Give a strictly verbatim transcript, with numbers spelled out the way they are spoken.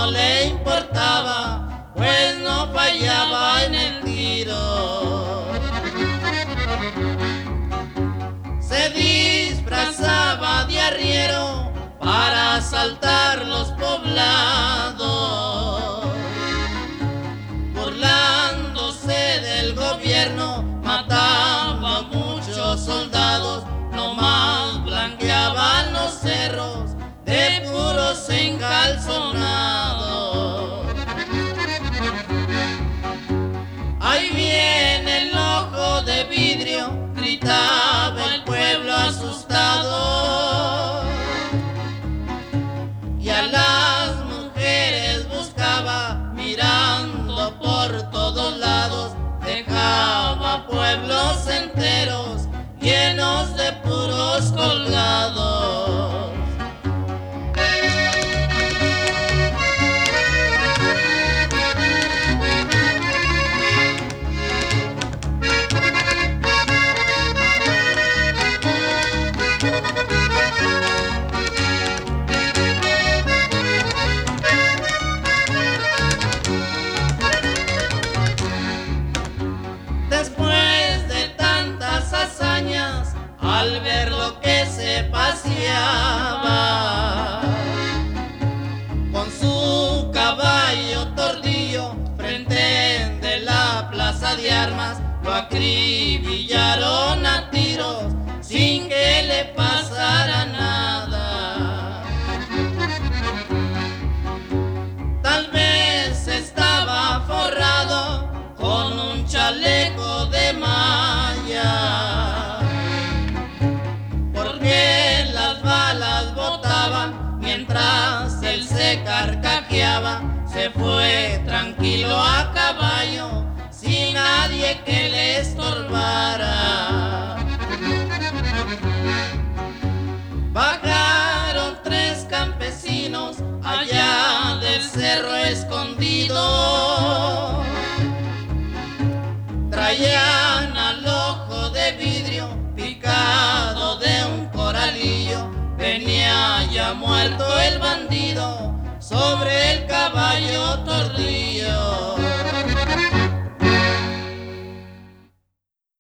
no le importaba, pues no fallaba en el tiro. Se disfrazaba de arriero para asaltar los poblados, burlándose del gobierno, mataba a muchos soldados, nomás blanqueaban los cerros de puros encalzonados. Ahí viene el ojo de vidrio, gritaba el pueblo asustado, y a las mujeres buscaba mirando por todos lados, dejaba pueblos enteros llenos de puros colgados. Después de tantas hazañas, al ver lo que se paseaba con su caballo tordillo frente de la plaza de armas, lo acribillaron a tiros sin que le pasara nada. Tal vez estaba forrado con un chaleco de malla, porque las balas botaban mientras él se carcajeaba. Se fue tranquilo a caballo sin nadie que le estorbara. Bajaron tres campesinos allá del cerro escondido, traían al ojo de vidrio picado de un coralillo. Venía ya muerto el bandido sobre el caballo tordido.